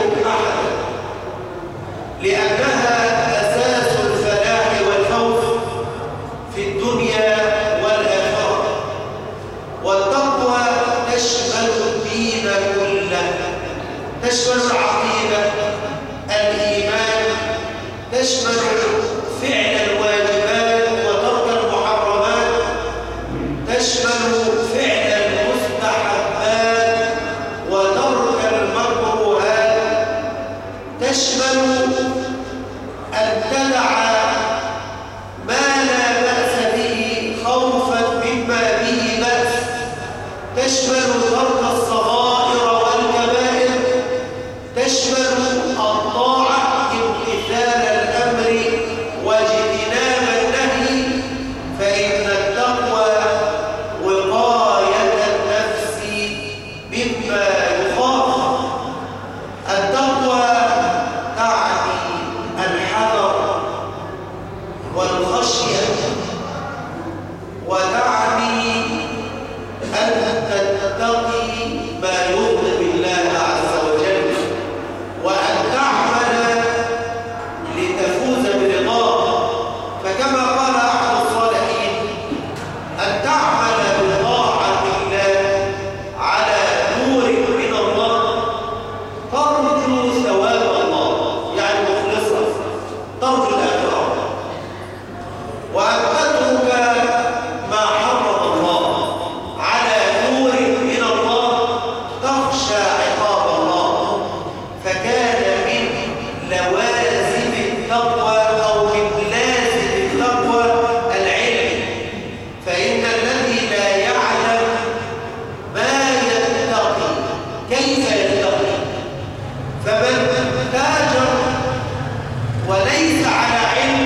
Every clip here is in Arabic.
أحدا، لأنها أساس الفلاح والفوز في الدنيا والآخرة. والتقوى تشمل الدين كله، تشمل العقيدة، الإيمان، تشمل فعل الواجبات وترك المحرمات، تشمل فعل المستحبات وترك المكروهات، تشمل أن تدع ما لا بأس به خوفا مما به بأس، تشمل ترك الصغائر والكبائر، تشمل الطاعة امتثال الأمر واجتناب النهي. فإن التقوى وقاية النفس مما يخاف. التقوى تعني الحذر والخشية، وتعني أن تتقي ما يغضب الله عز وجل، وأن تعمل لتفوز برضاه. فكما قال أحد الصالحين: أن تعمل بطاعة الله على نور من الله ترجو ثواب الله، يعني مخلصا ترجو الآخرة، وأن تترك ما حرم الله على نور من الله تخشى عقاب الله. فكان من لوازم التقوى أو من لازم التقوى العلم. فإن الذي لا يعلم ما يتقي كيف يتقي، فمن تاجر وليس على علم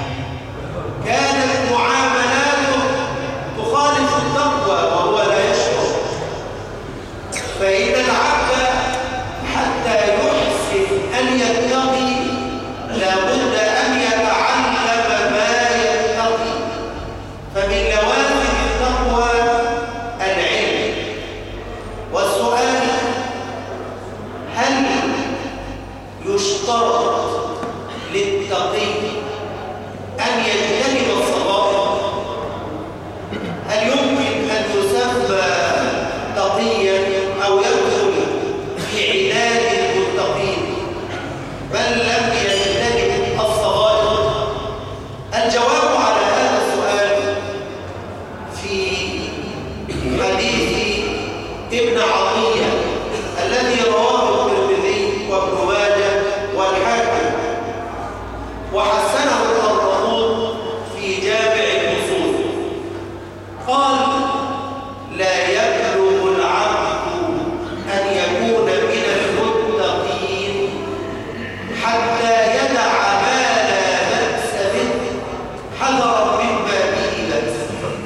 كانت معاملاته تخالف التقوى وهو لا يشعر. فإن العبد حتى يحسن أن يتقي لابد أن يتعلم ما يتقي. فمن لوازم التقوى العلم. والسؤال: هل يشترط للتقي أن يجتنب الصغائر؟ هل يمكن أن يسمى تقيا أو يدخل في عداد المتقين بل لم يجتنب الصغائر؟ الجواب على هذا السؤال في حديث ابن عطية الذي رواه الترمذي وابن ماجه والحاكم، وحسنه الطبراني في جامع الأصول. قال: لا يبلغ العبد أن يكون من المتقين حتى يدع ما لا بأس به حذرا مما به بأس.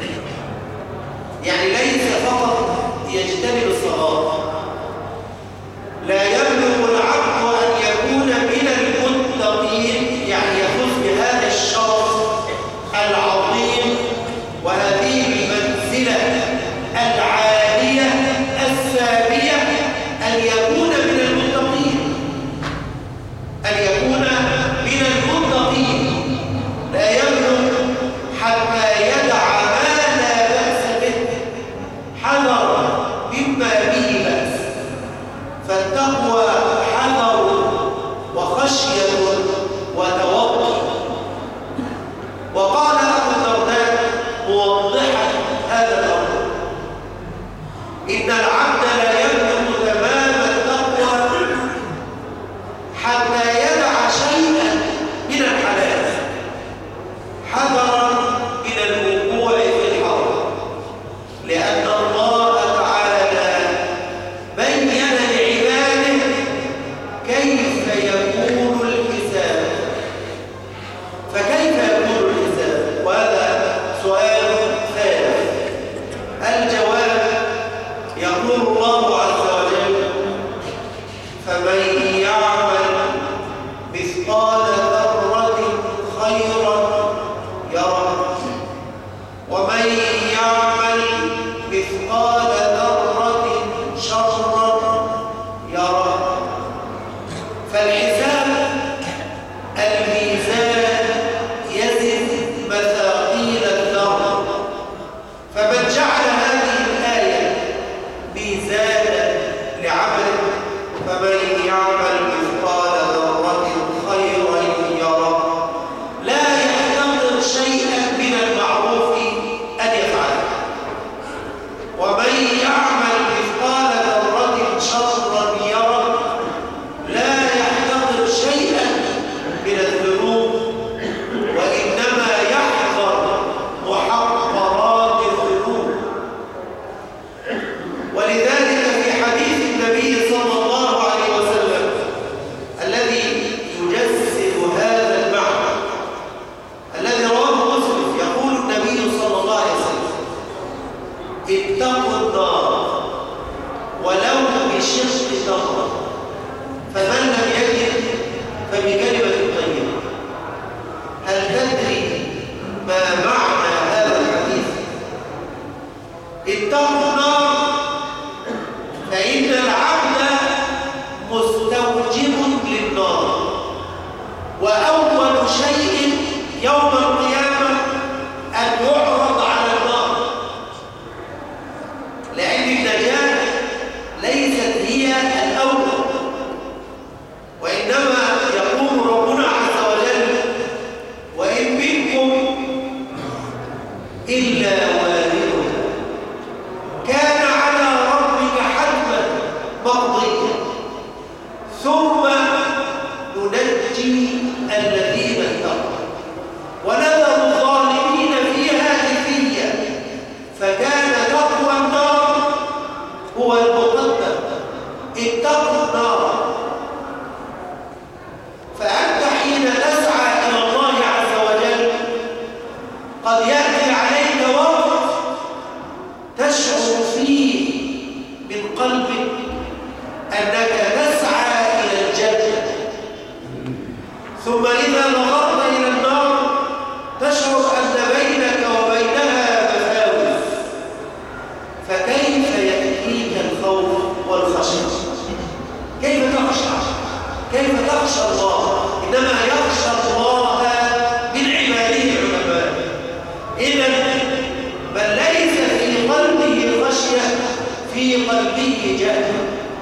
يعني ليس فقط يجتنب الصغائر، لا يبلغ العبد أن يكون من المتقين، يعني يفوز بهذا الشرف العظيم وهذه المنزلة العالية السامية، أن يكون من المتقين، أن يكون من المتقين. لا يبلغ حتى يدع ما لا بأس به حذرا مما به بأس. فالتقوى حذر وخشية وتوقي. وقال أبو الدرداء موضحا هذا الأمر: إن العبد لا يبلغ تمام التقوى حتى يدع شيئا من الحلال حذرا من الوقوع في الحرام، لأن الله تعالى بين لعباده كيف يكون الحساب. فكيف يكون الحساب؟ وهذا سؤال ثالث. الجواب: يقول الله عز وجل: فمن يعمل فالحساب الميزان يزن مثاقيل الذر، فمن جعل هذه الآية ميزانا لعمله فمن يعمل مثقال ذرة خيرا يره، لا يحتقر شيئا من المعروف أن يفعله، ومن يعمل مثقال ذرة شرا يره، لا يحتقر شيئا من الذنوب، وإنما يحذر محقرات الذنوب. ولذلك في حديث النبي صلى الله عليه وسلم الذي يجسد هذا المعنى الذي رواه مسلم، يقول النبي صلى الله عليه وسلم: اتقوا النار ولو بشق تمرة، فمن لم يجد فبكلمة طيبة. هل تدري ما معنى هذا الحديث؟ اتقوا النار، فإن العبد مستوجب للنار، وأول شيء يوم القيامة أن يعرض على النار، لأن النجاة ليست هي الأول، وإنما يقول ربنا عز وجل: وإن منكم إلا واردها كان على ربك حتما مقضيا ثم ننجي الذين اتقوا ونذر الظالمين فيها جثيا، فكان تقوى النار هو المقدم. اتقوا النار، فأنت حين تسعى إلى الله عز وجل قد يأتي عليك وقت تشعر فيه من قلبك أنك تسعى إلى الجنة، ثم إذا نظرت إلى النار تشعر أن بينك وبينها مفاوز، فكيف يأتيك الخوف والخشية؟ كيف تخشى؟ كيف تخشى الله؟ إنما يخشى الله من عباده العلماء. إذن من ليس في قلبه خشية في قلبه جهل،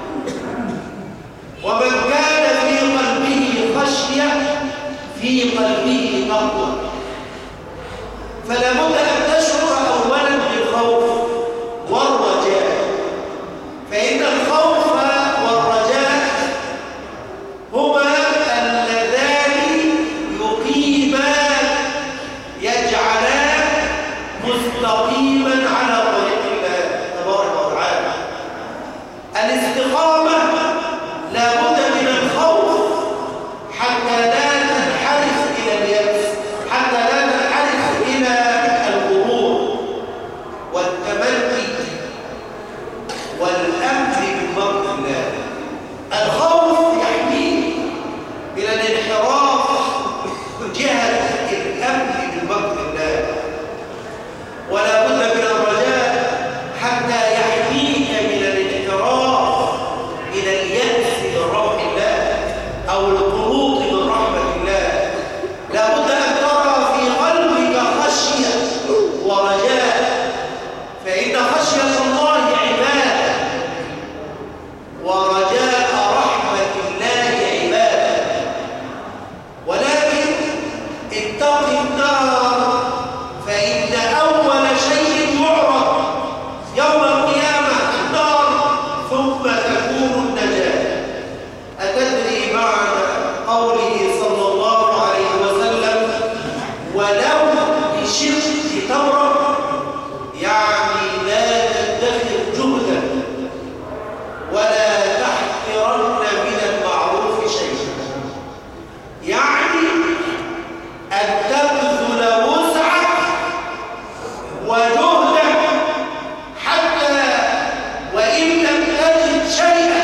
ومن كان في قلبه خشية في قلبه تقوى. فلا بد أن تشعر أولا بالخوف والرجاء، فإن الخوف والرجاء هما اللذان يقيمان يجعلان مستقيما على طريق الله تبارك وتعالى. الاستقامة لا بد من الخوف حتى لا تنحرف إلى اليأس، حتى لا تنحرف إلى الغرور والتمني والأمن بمرض الله. الخوف يحميك من الانحراف جهة الأمن بمرض الله، ولا بد من الرجاء حتى يحميك من الانحراف إلى اليأس من روح الله أو القنوط من رحمة الله. لا بد أن ترى في قلبك خشية ورجاء، فإن خشية الله عبادة ورجاء رحمة الله عبادة. ولكن اتق النار، فإن أول شيء يعرض يوم القيامة النار، ثم تكون النجاة. أتدري معنى قوله صلى الله عليه وسلم: ولو بشق تمرة؟ يعني لا تدخر جهدا ولا تحقرن من المعروف شيئا، يعني أن تبذل وسعك وجهدك حتى وإن لم تجد شيئا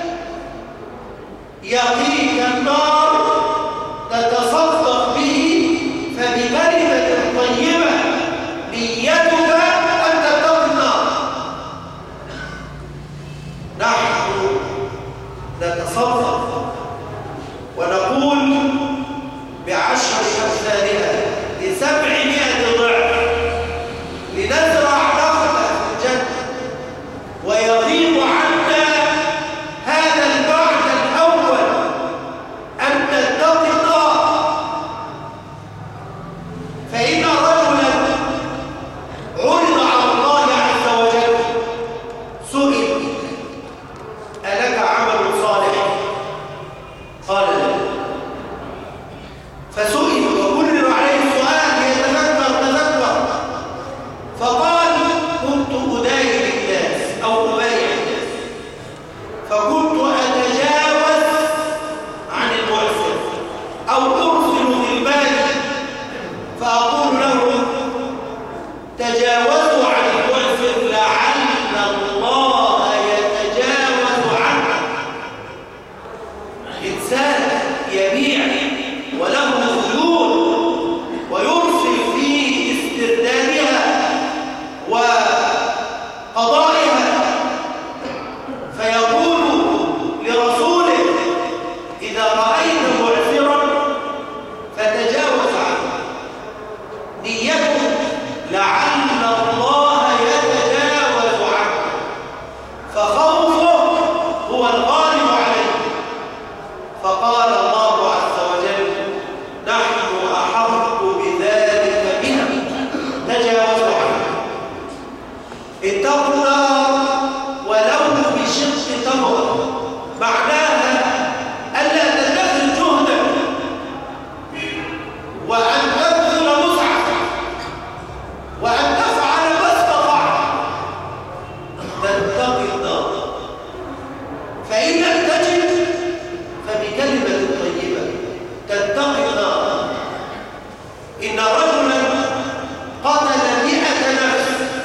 يقيك النار تتصدق به، فبكلمة طيبة نيتك أن تتقي النار. نحن نتصدق يبيع وله خيول ويرسل في استردادها وقضائها، فيقول لرسوله إذا رأيت معسرا فتجاوز عنه، نيته لعل الله يتجاوز عنه، فخوفه هو الغالب عليه. فقال الله عز وجل: نحن أحق بذلك بهم، تجاوزوا عنه. اتقوا النار ولو بشق تمرة، معناها ألا تدخل جهدك وأن تبذل وسعك وأن تفعل ما استطعت، تتقي النار. فإن لم تجد فبكلمة طيبة تتقي النار. إن رجلا قتل 100 نفس،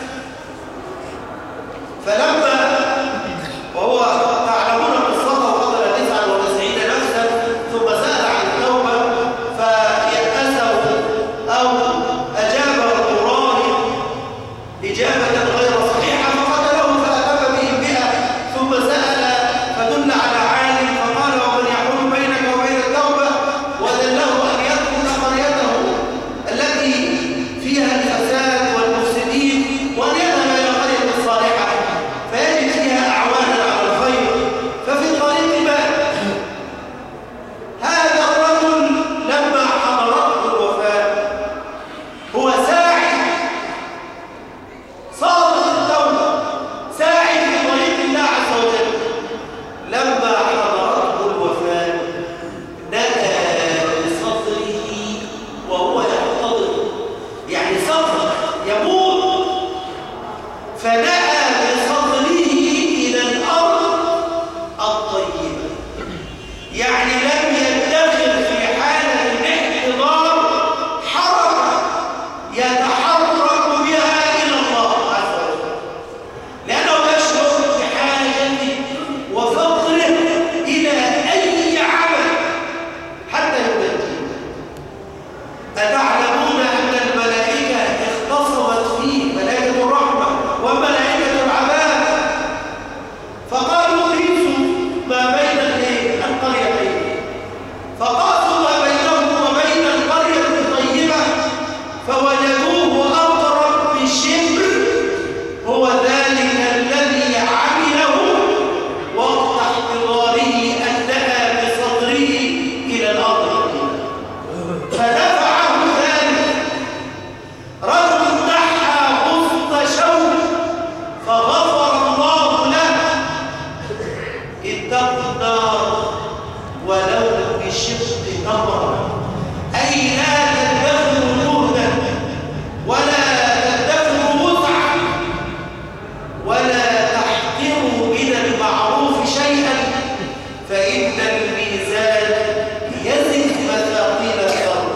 فلما وهو تعلمون قصته قتل 99 نفسا ثم سأل عن التوبة فيأسه أو أجابه الراهب إجابة غير صحيحة فقتله فأتم بهم 100، ثم سأل فدل على عالم فقال: ومن يحول بينك وبين التوبة؟ ودله أن يترك قريته التي فيها الفساد والمفسدين وأن يذهب إلى قرية الصالحة فيجد فيها أعوانا على الخير. ففي طريق مات هذا الرجل لما حضرته الوفاة، هو ساعي صادق التوبة، ساعي في طريق الله عز وجل. لما حضرته الوفاة نأى بصدره وهو يحتضر، يعني صدره يموت، فنأى بصدره إلى الأرض الطيبة، يعني لم يدخل في حالة الاحتضار حركة يتحرك بها إلى الله عز وجل، لأنه يشعر بحاجته وفقره إلى أي عمل حتى يبدأ. أتعلمون أن الملائكة اختصمت فيه ملائكة الرحمة وملائكة العذاب، فقالوا قيسوا ما بين القريتين، فقاسوا ما بينهم وبين القرية الطيبة فوجدوه أقرب بشبر، هو ذلك الذي عمله وقت احتضاره أن نأى بصدره إلى الأرض، فنفعه ذلك. رجل نحى غصن شوك فغفر الله له. اتقوا النار ولو بشق تمرة، أي لا تدخروا جهدا ولا تدخروا وسعا ولا تحقروا من المعروف شيئا، فإن الميزان يزن مثاقيل الأرض،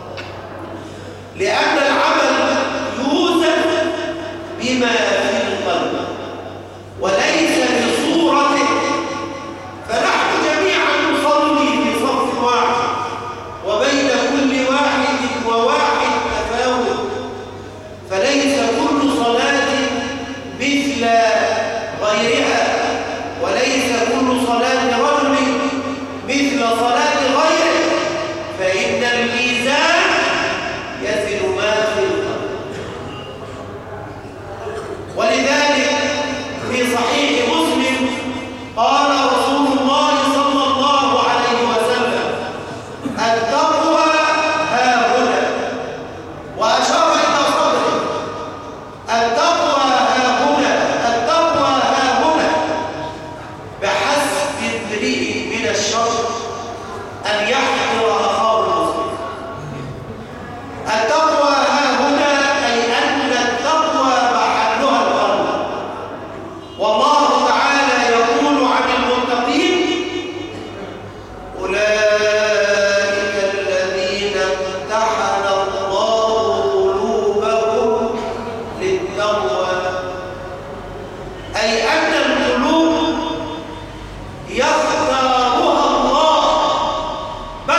لأن العمل يوزن بما في القلب وليس بصورته. فنحن جميعا نصلي في صف واحد وبين كل واحد وواحد تفاوت، فليس كل صلاة مثل غيرها، وليس كل صلاة رجل مثل صلاة غيره، فإن الميزان يزن ما في القلب. ولذلك في صحيح مسلم قال رسول الله صلى الله عليه وسلم: التقوى هاهنا، وأشار إلى صدره: التقوى هاهنا، التقوى هاهنا، بحسب امرئ من الشر أن يحقر أخاه المسلم. التقوى هاهنا أي أن التقوى محلها القلب. والله تعالى يقول عن المتقين: أولئك الذين امتحن الله قلوبهم للتقوى، أي أن القلوب يختارها الله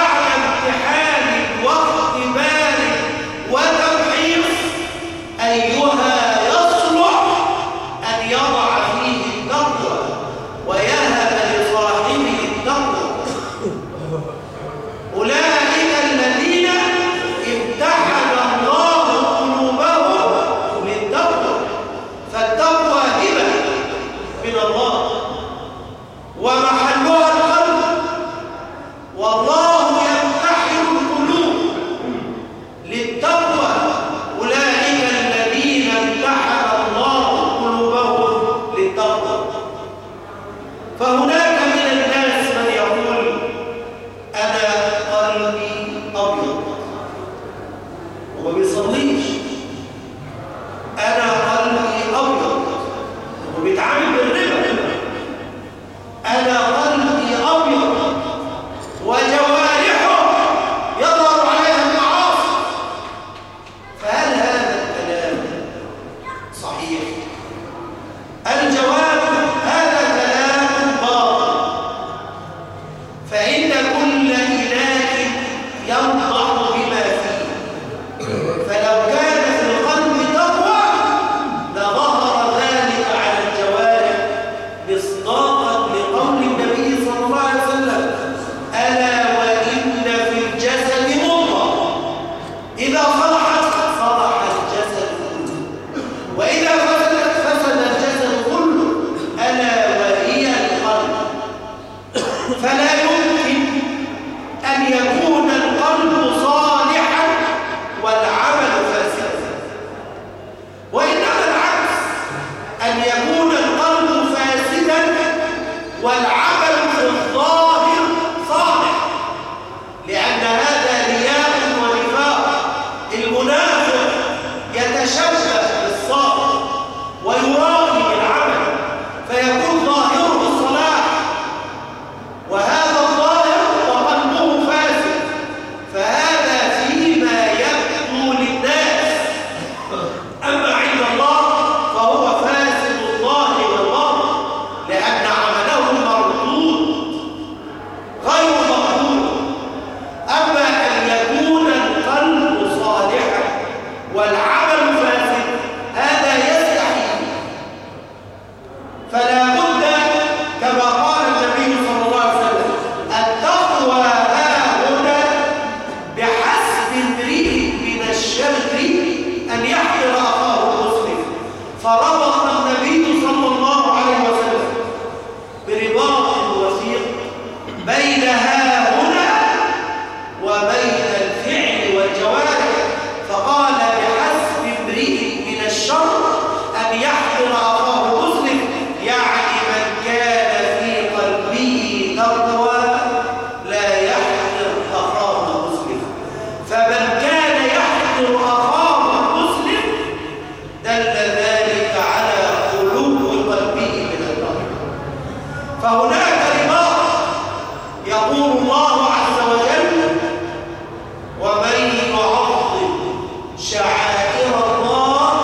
الله عز وجل ومن يعظم شعائر الله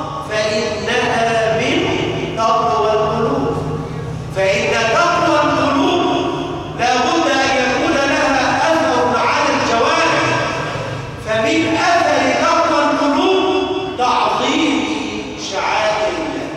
فإنها من تقوى القلوب. فإن تقوى القلوب لا بد أن يكون لها أثر على الجوارح. فمن أثر تقوى القلوب تعظيم شعائر الله،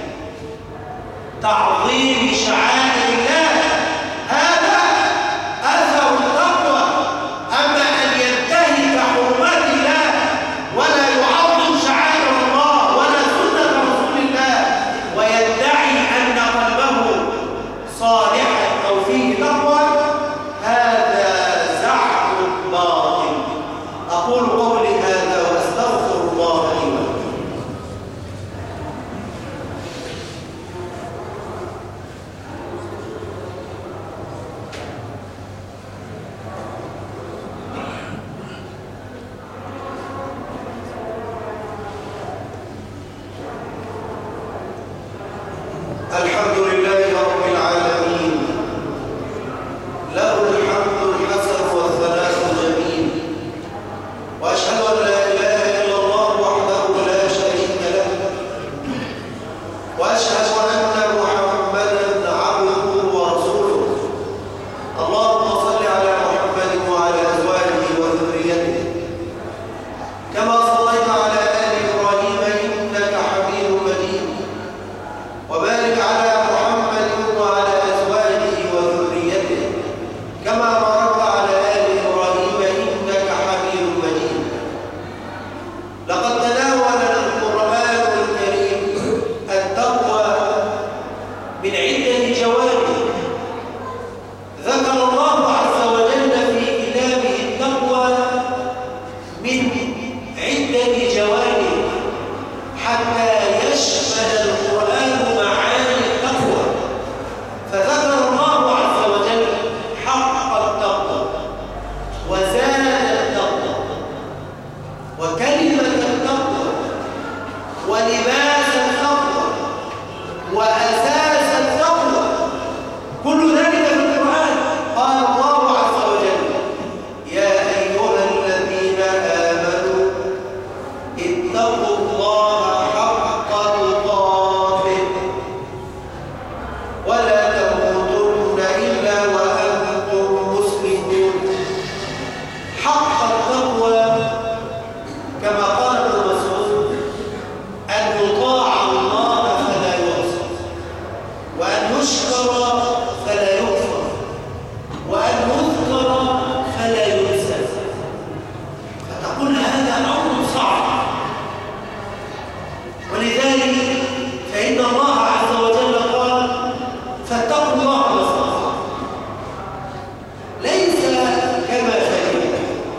تعظيم شعائر الله، هذا أثر التقوى. أما أن ينتهك حرمات الله ولا يعظم شعائر الله ولا سنة رسول الله ويدعي أن قلبه صالحا أو فيه تقوى، هذا زعم باطل. أقول قولي هذا وأستغفر الله لي ولكم. الحمد لله رب العالمين، له الحمد الحسن والثناء الجميل، وأشهد أن لا إله إلا الله وحده لا شريك له، وأشهد أن محمدا عبده ورسوله. اللهم صل على محمد وعلى أزواجه وذريته كما صليت على آل إبراهيم إنك حميد مجيد، وبارك على محمد وعلى أزواجه وذريته كما باركت على آل إبراهيم إنك حميد مجيد. لقد تناول القرآن الكريم التقوى من عدة جوانب. ذكر الله عز وجل في كتابه التقوى من عدة جوانب حتى يشمل القرآن معاني التقوى. فذكر الله عز وجل حق التقوى وزاد التقوى وكلمة التقوى ولباس التقوى وأساس التقوى، كل ذلك في القرآن. قال الله عز وجل: يا أيها الذين آمنوا اتقوا الله حق تقاته ولا تموتن إلا وأنتم مسلمون. حق التقوى كما قال ابن مسعود أن يطاع الله فلا يعصى، وأن يشكر فلا يكفر، وأن يذكر فلا ينسى. فتقول هذا أمر صعب، ولذلك فإن الله عز وجل قال: فاتقوا الله ما استطعتم. ليس كما فهم،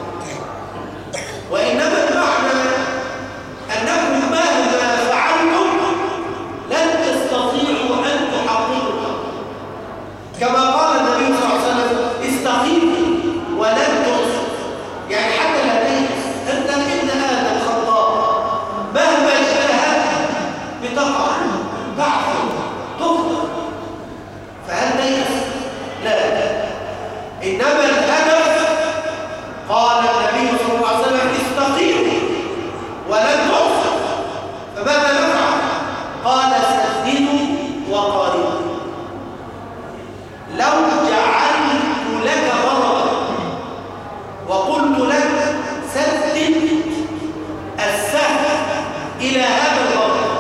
وإنما المعنى أنكم مهما فعلتم لن تستطيعوا أن تحققوا، كما قال النبي صلى الله عليه وسلم: استقيموا ولن تحصوا. يعني حتى لا تيأس، أنت ابن آدم خطاء، مهما اجتهدت بتقع، تعثر، تخطئ، فهل تيأس؟ لا. إنما الهدف، قال النبي صلى الله عليه وسلم: استقيموا ولن تحصوا. فماذا نفعل؟ قال: سددوا وقاربوا. لو جعلت لك غرضا وقلت لك سدد السهم إلى هذا الغرض،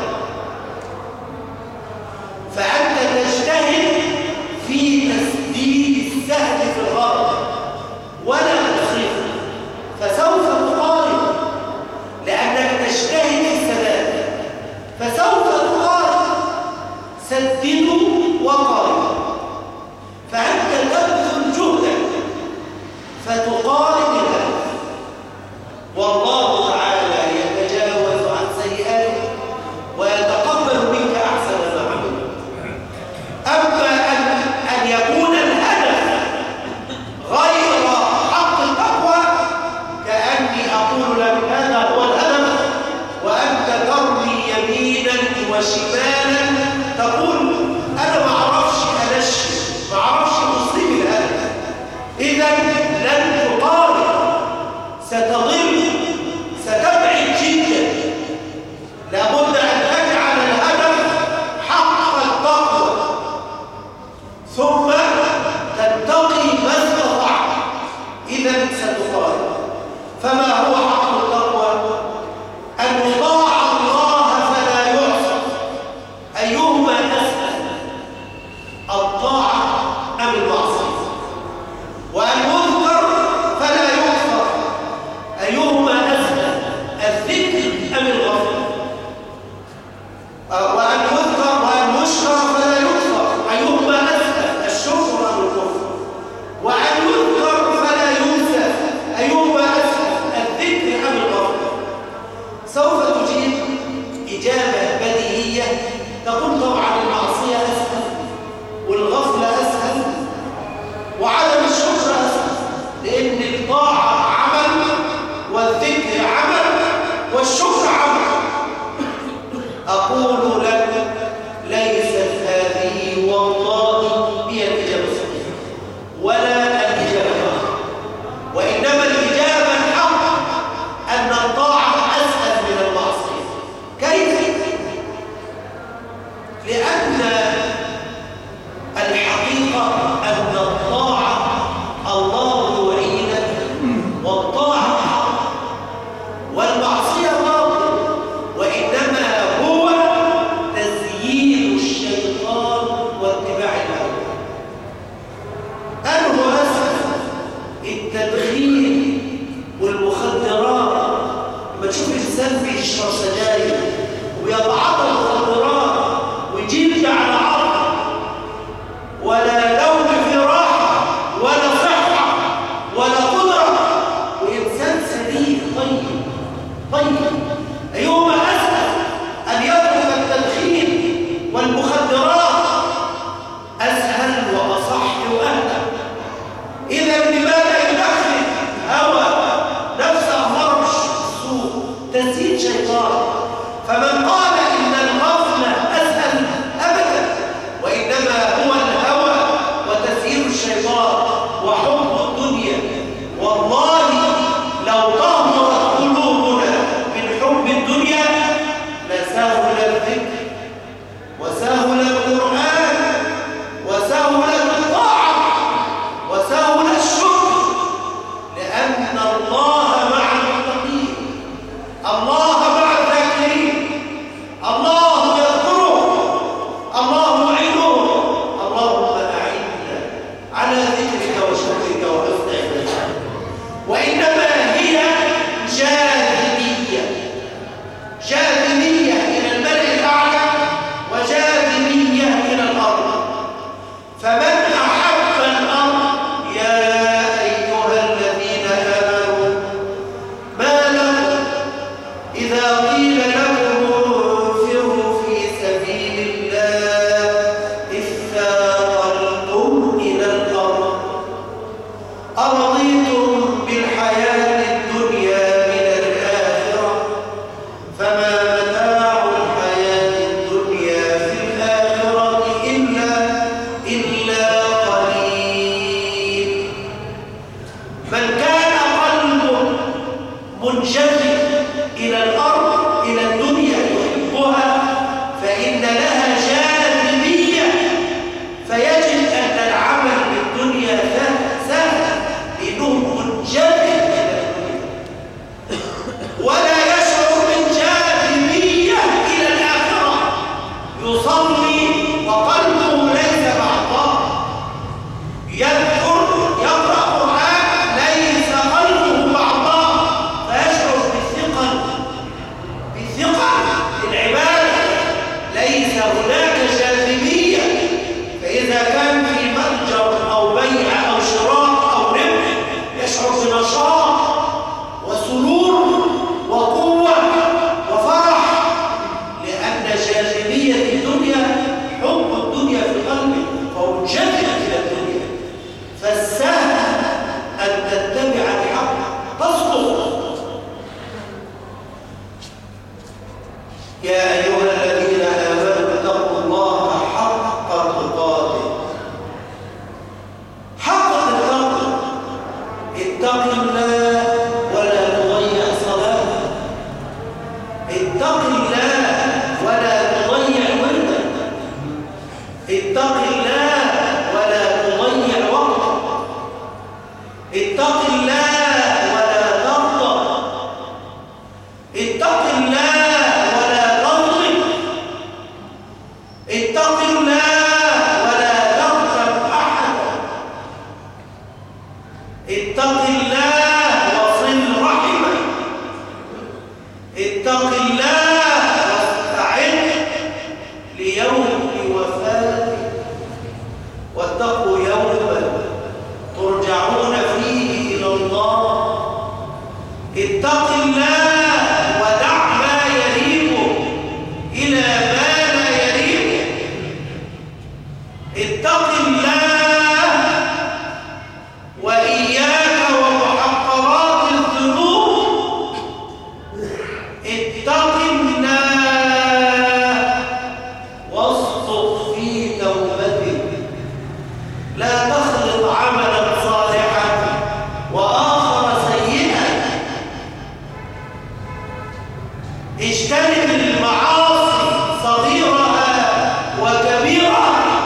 فأنت تجتهد في تسديد السهم في الغرض ولا تصيب، فسوف تقارب، لأنك تجتهد في السداد، فسوف تقارب. سددوا وقاربوا، فأنت تبذل جهدك فتقارب الهدف، والله تعالى يتجاوز عن سيئاتك ويتقبل منك أحسن ما عملت. أما أن يكون الهدف غير حق التقوى، كأني أقول لك هذا هو الهدف وأنت ترمي يمينا وشمالا تقول أنا ما أعرفش أنشي، ما أعرفش أصيب الهدف. إذا ستضل، ستبعد جدا. لابد أن تجعل الهدف حق التقوى، ثم تتقي ما استطعت، إذا ستقارب. فما هو حق التقوى؟ أن يطاع الله فلا يعصى. أيهما أسهل، الطاعة أم المعصية؟ وأن يذكر فلا يغفر، أيهما أسهل، الذكر أم الغفر؟ وأن يذكر وأن يشكر فلا يغفر، أيهما أسهل، الشكر أم الكفر؟ وأن يذكر فلا ينسى، أيهما أسهل، الذكر أم الغفر؟ سوف تجيب إجابة بديهية تقول طبعا المعصية أسهل، والغفلة أسهل، وعدم الشكر أسهل، لأن الطاعة عمل والذكر عمل والشكر عمل. أقول لك ليست هذه والله هي الإجابة الصحيحة ولا الإجابة، وإنما الإجابة الحق أن الطاعة أسهل من المعصية. كيف؟ لأن الحقيقة أن الطاعة الله يعينك، والطاعة حق، والمعصية باطل، وإنما هو تزيين الشيطان واتباع الهوى. أنه أسهل، التدخين والمخدرات. لما تشوف الإنسان بيشرب سجاير ويتعاطى المخدرات ويجيب على عرض، ولا نوم في راحة ولا صحة ولا قدرة، وإنسان سليم طيب، أيهما أسهل، أن يترك التدخين والمخدرات؟ أسهل وأصح وأهدى. إذا لماذا يدخل هوى نفس أمر السوء، تزيد شيطان؟ فمن قال إن الغفلة أسهل أبدا، وإنما هو الهوى وتسيير الشيطان وحب الدنيا. والله لو طهرت قلوبنا من حب الدنيا لسهل الذكر وسهل القرآن وسهل الطاعة وسهل الشكر، لأن الله مع المتقين، الله مع الذاكرين، الله يذكره، الله يعينه. اللهم أعنا على ذكرك وشكرك وحسن عبادتك. وإنما هي جاذبية إلى الملء الأعلى وجاذبية إلى الأرض. فمن أحب الأرض، يا أيها الذين آمنوا ما لكم إذا قيل لكم انفروا في سبيل الله اثاقلتم إلى الأرض، أرضيتم بالحياة الدنيا من الآخرة، فما متاع الحياة الدنيا في الآخرة إلا قليل. من كان قلبه منجذب إلى الأرض، إلى الدنيا، يحبها، فإن لها جاذبية، فيجد أن العمل بالدنيا سهل لأنه منجذب إلى الدنيا، ولا يشعر بالجاذبية إلى الآخرة. يصلي وقلبه ليس مع الله، يذكر يقرأ قرآن ليس قلبه مع الله، فيشعر بثقل العبادة، ليس هناك جاذبية. فإذا كان في متجر أو بيع أو شراء أو ربح يشعر بنشاط وسرور وقوة وفرح، لأن جاذبية الدنيا، حب الدنيا في قلبه، فهو منجذب إلى الدنيا. فالسهل أن تتبع الحق تصدق. يا أيها الذين آمنوا اتقوا الله حق تقاته. حق التقوى، اتق الله ولا الله ولا تغضب، اتق الله ولا تظلم، اتق الله ولا تغتب أحدا، اتق الله وصل رحمك، اتق الله واستعد ليوم وفاتك، واتقوا يوما ترجعون فيه إلى الله. اتق الله ودع ما يريبك إلى ما لا يريبك. اتق الله وإياك ومحقرات الذنوب. اتق الله واصدق في توبتك، لا تخلط عملا صالحا وآخر سيئا. اجتنب المعاصي صغيرها وكبيرها.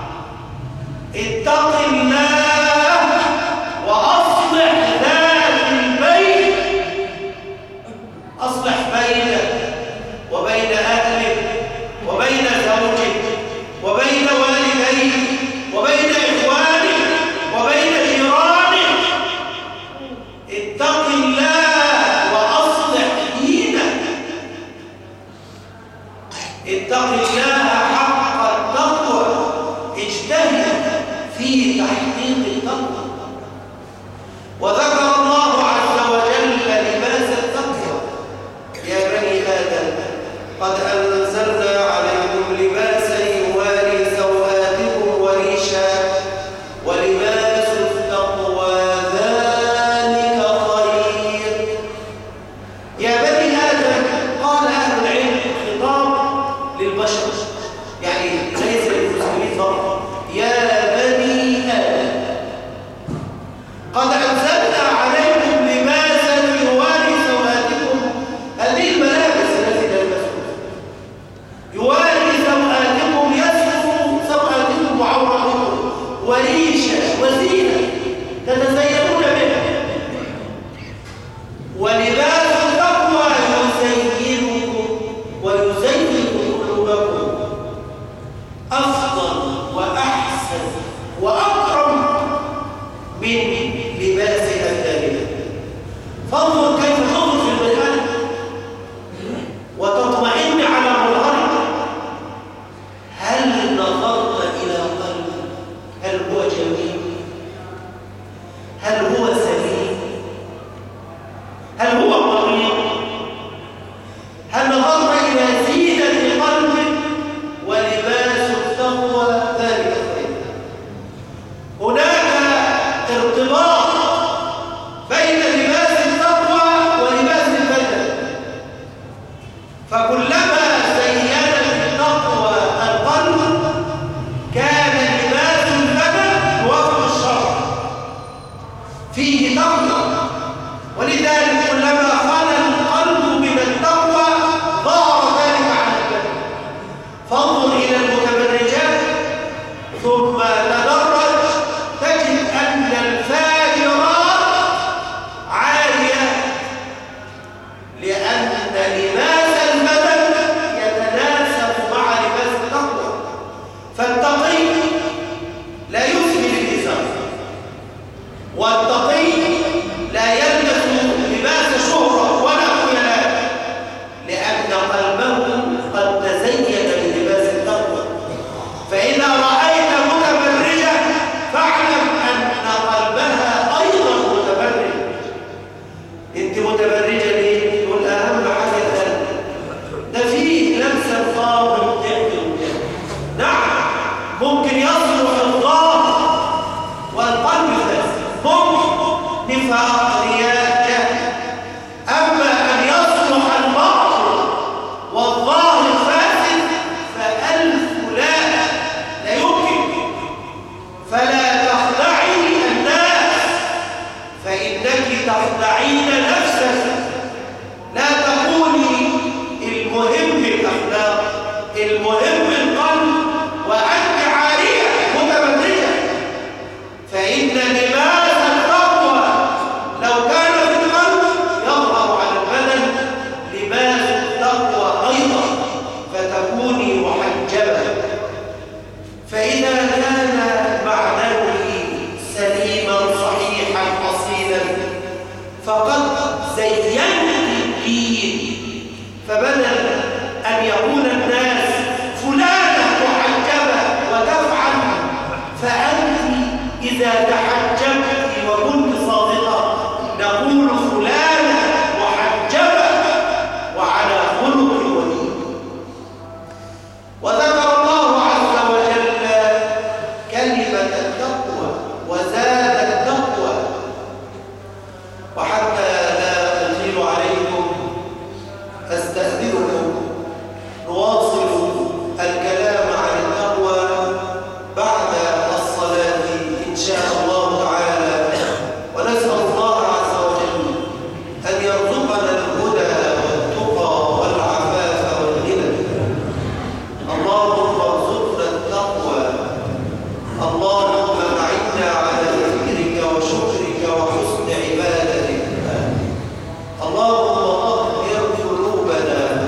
اتق الله وأصلح ذات البيت، أصلح بينك وبين أهلك وبين زوجك وبين والديك وبين إخوانك وبين جيرانك. اتق الله وأصلح دينك. اتق الله حق التقوى، اجتهد في تحقيق التقوى. وذكر الله عز وجل لباس التقوى: يا بني آدم قد أنزلنا عليكم لباسا يواري سوآتكم وريشا ولباس التقوى ذلك خير. يا بني آدم، قال أهل العلم خطاب للبشر، يعني ليس للمسلمين فقط. يا بني آدم قد أنزلنا عليكم لباسا يواري سوآتكم. هذه الملابس التي تلبسون يواري سوآتكم، يستر سوآتكم وعورتكم، وريشة وزينة تتزينون بها. ولباس التقوى يزينكم ويزين قلوبكم، أفضل وأحسن وأكرم من لباس الدنيا. فانظر كيف تنظر في البني وتطمئن على مظهرك. هل نظرت إلى قلبه؟ هل هو جميل؟ هل هو سليم؟ هل هو مريض؟ هل نظرت إلى زينة قلبك؟ ولباس التقوى ذلك خير. هناك ارتباط بين لباس التقوى ولباس البدن، فكلما زينت التقوى القلب كان لباس البدن يوافق الشرع فيه تقوى. ولذلك كلما خلا القلب من التقوى ظهر ذلك على البدن. فانظر إلى المتبرجات ثم تدرج تجد أن الفاجرات عالية، لأن لباس البدن يتناسب مع لباس التقوى. فالتقي لا يسهل الإزار، والتقي لا يلبس لباس شهرة ولا خيلاء، لأن قلبه قد تزين بلباس التقوى. فإذا رأيت متبرجة فاعلم أن قلبها أيضا متبرج. أنت متبرجة ليه؟ يقول أهم حاجة القلب، ده فيه لمسة الظاهر بتعمل. نعم، ممكن يصلح الظاهر والقلب فاسد، ممكن نفاق رياء جهل. أما أن يصلح الباطن والظاهر فاسد فألف لا يمكن. فلا تخدعي الناس، فإنك تخدعين نفسك. لا تقولي المهم الأخلاق، المهم القلب، وأنت عارية متبرجة. فإن لباس التقوى فقد زينت الدين، فبدل أن يقول الناس فلانة محجبة وتفعل، فأنت إذا تحجبت وكنت صادقة نقول فلانة محجبة وعلى خلق ودين. وذكر الله عز وجل كلمة التقوى وزاد التقوى. وحتى لا أطيل عليكم أستأذنكم نواصل الكلام عن التقوى بعد الصلاة إن شاء الله تعالى، ونسأل الله عز وجل أن يرزقنا الهدى والتقى والعفاف والغنى. اللهم ارزقنا التقوى، اللهم أعنا على ذكرك وشكرك وحسن عبادتك، اللهم طهر قلوبنا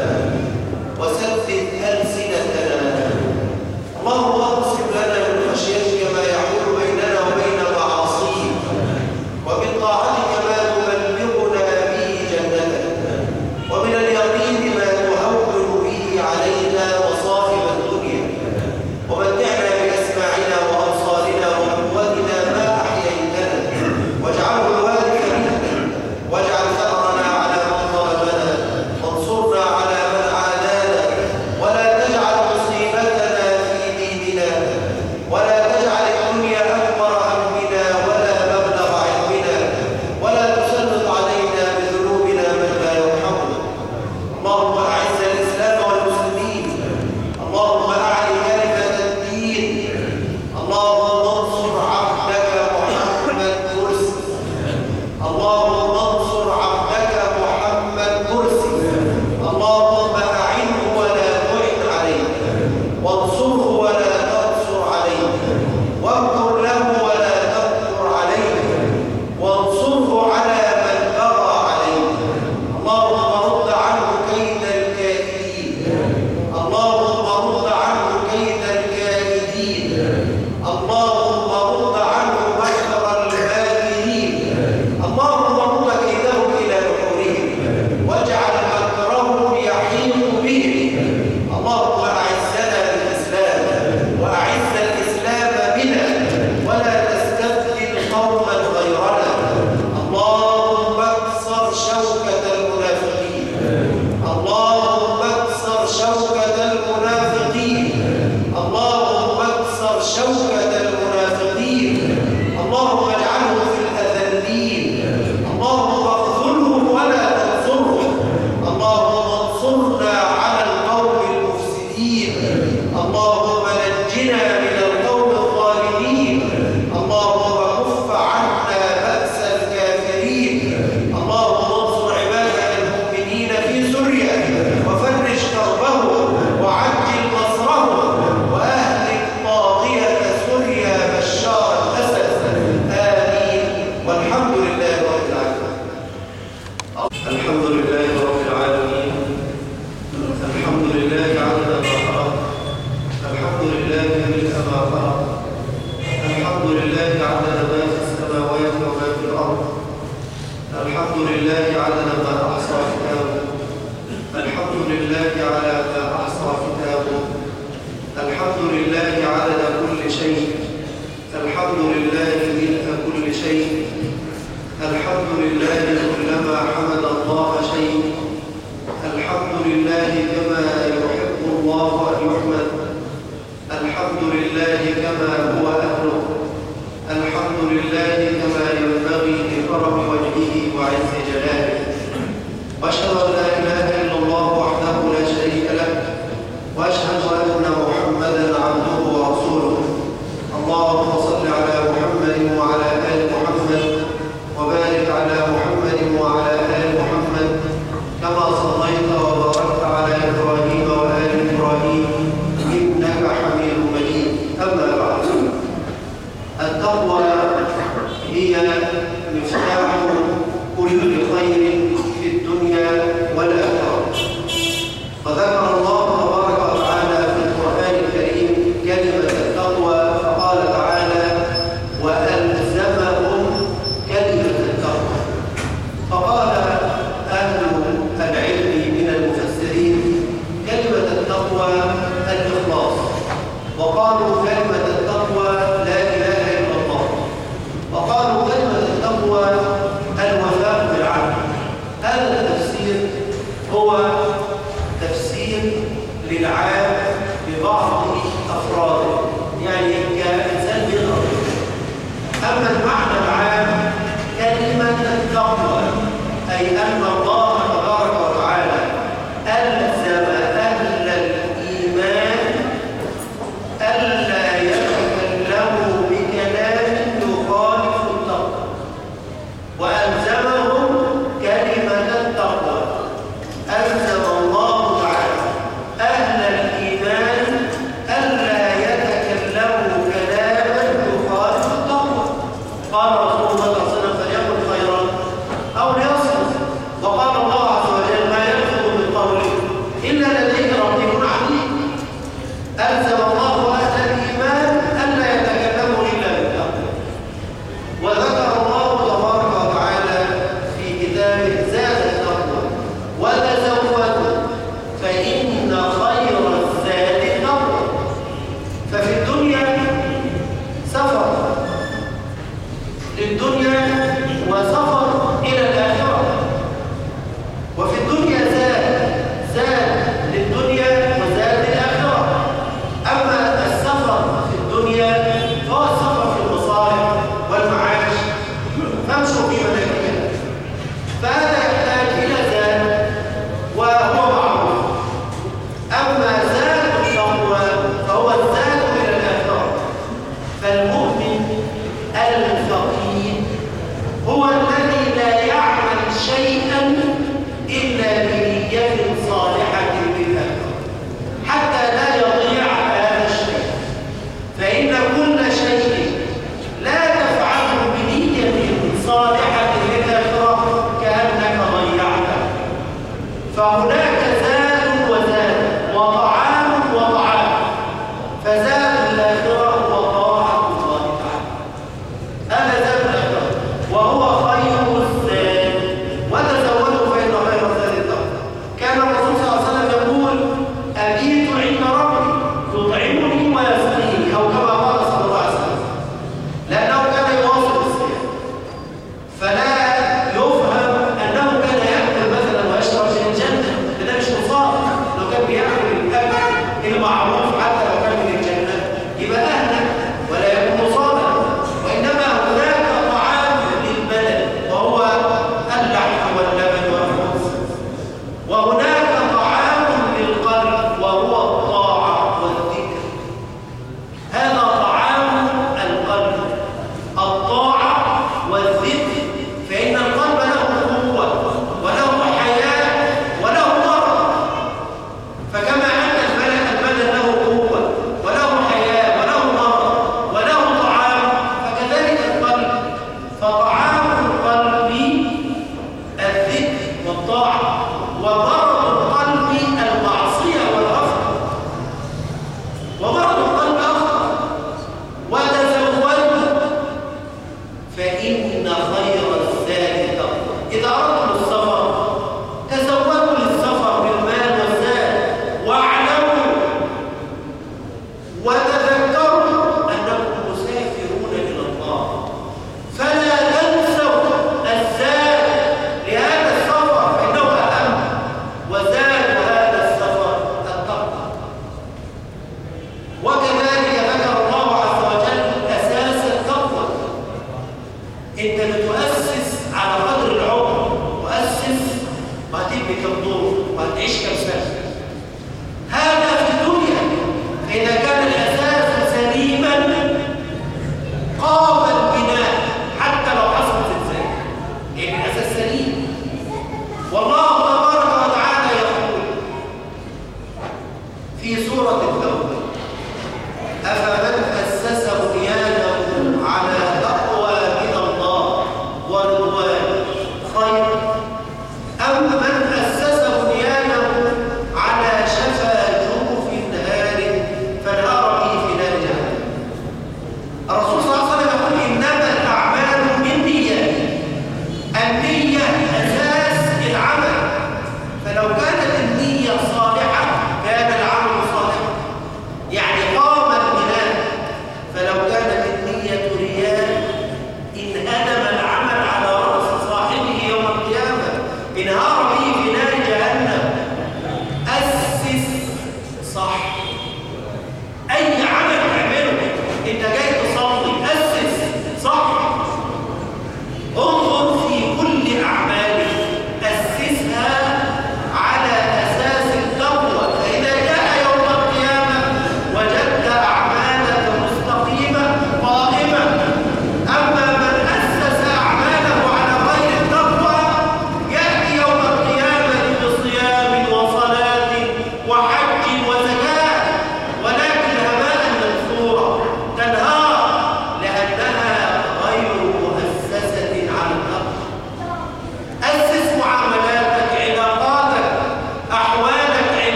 وسدد ألسنتنا، اللهم اقسم لنا من خشيتك ما يحول بيننا وبين معاصيك، ومن طاعتك ما تبلغنا به جنتك، ومن اليقين ما تهون به علينا مصائب الدنيا، ومتعنا بأسماعنا وأبصارنا وقوتنا ما أحييتنا، واجعله الوارث منا، واجعل ثأرنا على من ظلمنا، وانصرنا على من عادانا، ولا تجعل مصيبتنا في ديننا، ولا تجعل الدنيا أكبر همنا ولا مبلغ علمنا، ولا تسلط علينا بذنوبنا من لا يرحمنا. اللهم أعز الإسلام والمسلمين، اللهم أعل كلمة الدين، اللهم انصر عبدك محمد مرسي، اللهم انصر عبدك محمد مرسي، اللهم أعنه ولا تعن عليه، وانصره ولا تنصر عليه، وامكر له ولا تمكر عليه، وانصره على من بغى عليه. اللهم رد عنه كيد الكائدين، اللهم رد عنه كيد الكائدين، اللهم رد عنه مكر الماكرين، اللهم رد كيدهم إلى نحورهم، واجعل مكرهم يحيق بهم. اللهم أعزنا بالإسلام وأعز الإسلام بنا، ولا تستبدل قوما غيرنا. اللهم اكسر شوكة المنافقين، اللهم اكسر شوكة المنافقين، اللهم اكسر شوكة المنافقين، اللهم اجعلهم في الأذلين، اللهم اخذلهم ولا تنصرهم، اللهم انصرنا على القوم المفسدين، اللهم نجنا من القوم الظالمين، اللهم كف عنا بأس الكافرين، اللهم انصر عبادك المؤمنين في سوريا وفرج كربهم وعجل نصرهم، وأهلك طاغية سوريا بشار الأسد. آمين. والحمد لله رب العالمين. الحمد لله رب العالمين، الحمد لله عدد ما خلق، الحمد لله ملء ما خلق، الحمد لله عدد ما في السماوات وما في الأرض، الحمد لله عدد ما أحصى كتابه، الحمد لله على ما أحصى كتابه، الحمد لله عدد كل شيء، الحمد لله ملء كل شيء، الحمد لله كلما حمد الله شيء، الحمد لله كما يحب الله أن يحمد، الحمد لله كما هو أهله، الحمد لله كما ينبغي لكرم وجهه وعز جلاله. وأشهد أن لا إله إلا الله وحده لا شريك له، وأشهد أن محمدًا عبده ورسوله. اللهم صل على محمد وعلى آل محمد، وبارك على محمد وعلى آل محمد، كما صليت وباركت على إبراهيم وآل إبراهيم إنك حميد مجيد. أما بعد، التقوى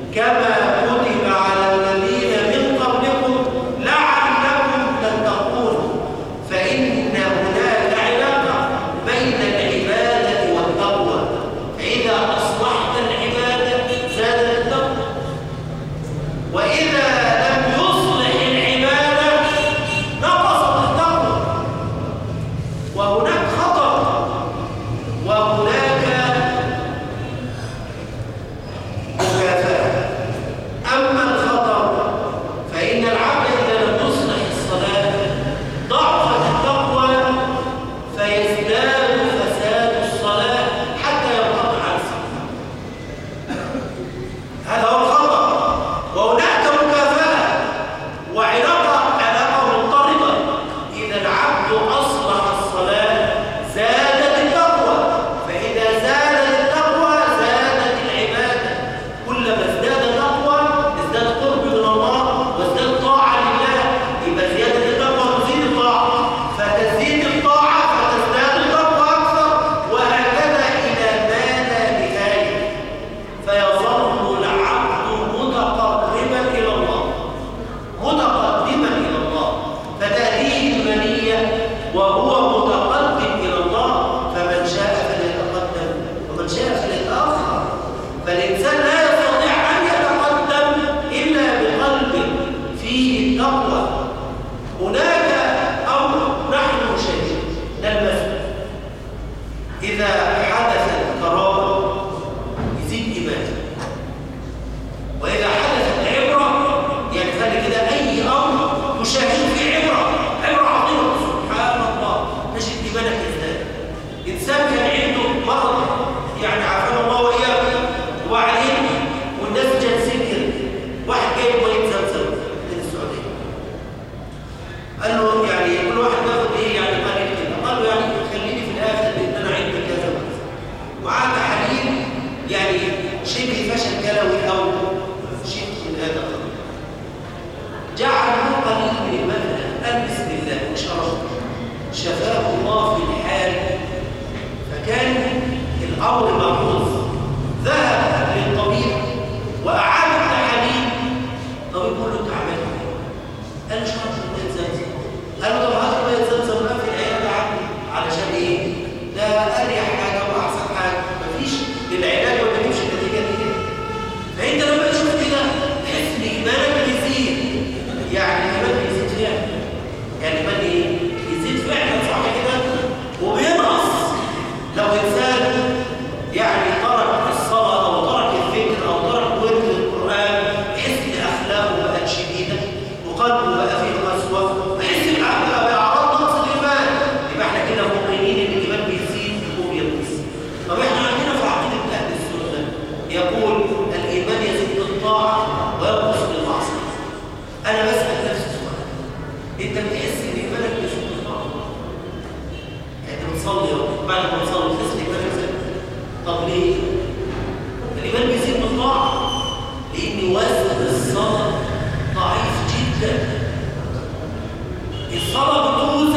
كما كتب على الذين من قبلكم لعلكم تتقون فإن هناك علاقة بين العبادة والتقوى فإذا أصلحت العبادة زادت التقوى وإذا لم يصلح العبادة نقصت التقوى وهناك خطر وهناك مكافأة أما الخطر فإن العبد إذا لم يصلح الصلاة ضعفت التقوى فيزداد فساد الصلاة حتى ينقطع الصلاة هذا هو الخطر وهناك مكافأة علاقة مضطردة إذا العبد أصلح الصلاة زادت التقوى فإذا زادت التقوى زادت العبادة كلما ازداد تقوى ازداد قرب من الله وازداد طاعة لله يبقى زيادة التقوى تزيد الطاعة فتزيد الطاعة فتزداد التقوى أكثر وهكذا إلى ما لا نهاية فيظل العبد متقربا إلى الله متقدما إلى الله فتأتيه المنية وهو متقدم إلى الله فمن شاء فليتقدم ومن شاء فليتأخر فالإنسان لا يستطيع أن يتقدم إلا بقلب فيه التقوى هناك أمر نحن نشاهد نلمسه إذا حدثت كرامة يزيد إيمانه وإذا حدثت عبرة يعني خلي كده أي أمر تشاهد فيه عبرة عظيمة سبحان الله تجد إيمانك يزداد إنسان كان عنده مرض يعني عافانا الله وإياكم وبعدين والناس جت سكر واحد جايب ميه زمزم من السعودية قال له يعني كل واحد ياخد إيه يعني قليل كده قال له يعني خليني في الآخر لأن أنا عندي كذا ومعاه تحاليل يعني شبه فشل كلوي أو شيء من هذا القبيل جعله قليل من المال قال بسم الله إن شاء الله شفاه الله في الحال فكان الأمر ملحوظ ذهب للطبيب وأعاد التحاليل الطبيب يقول له أنت عملت إيه؟ قال له شربت ميه زمزم قال له طب هات ميه زمزم بقى في العيادة عندي علشان إيه؟ ده أريح حاجة وأحسن حاجة مفيش للعلاج وما تجيبش النتيجة دي كده فأنت لما تشوف كده تحس إن إيمانك بيزيد يعني إيمانك بيزيد فعلا يعني إيمان إيه؟ يزيد فعلا صح كده وبينقص لو إنسان يعني ترك الصلاة أو ترك الذكر أو ترك ورد القرآن يحس إن أخلاقه بقت شديدة وقلبه بقى فيه قسوة ويحس إن العبد بقى أعراض نقص الإيمان يبقى إحنا كده مؤمنين إن الإيمان بيزيد وبينقص طب إحنا عندنا في عقيدة أهل السنة يقول الإيمان يزيد بالطاعة وينقص بالمعصية أنا بسأل نفسي سؤال أنت بتحس إن إيمانك بيزيد بالطاعة يعني بتصلي بعد ما تصلي تحس إن إيمانك بيزيد طب ليه؟ الإيمان بيزيد بالطاعة لأن وزن الصلاة ضعيف جدا الصلاة بتوزن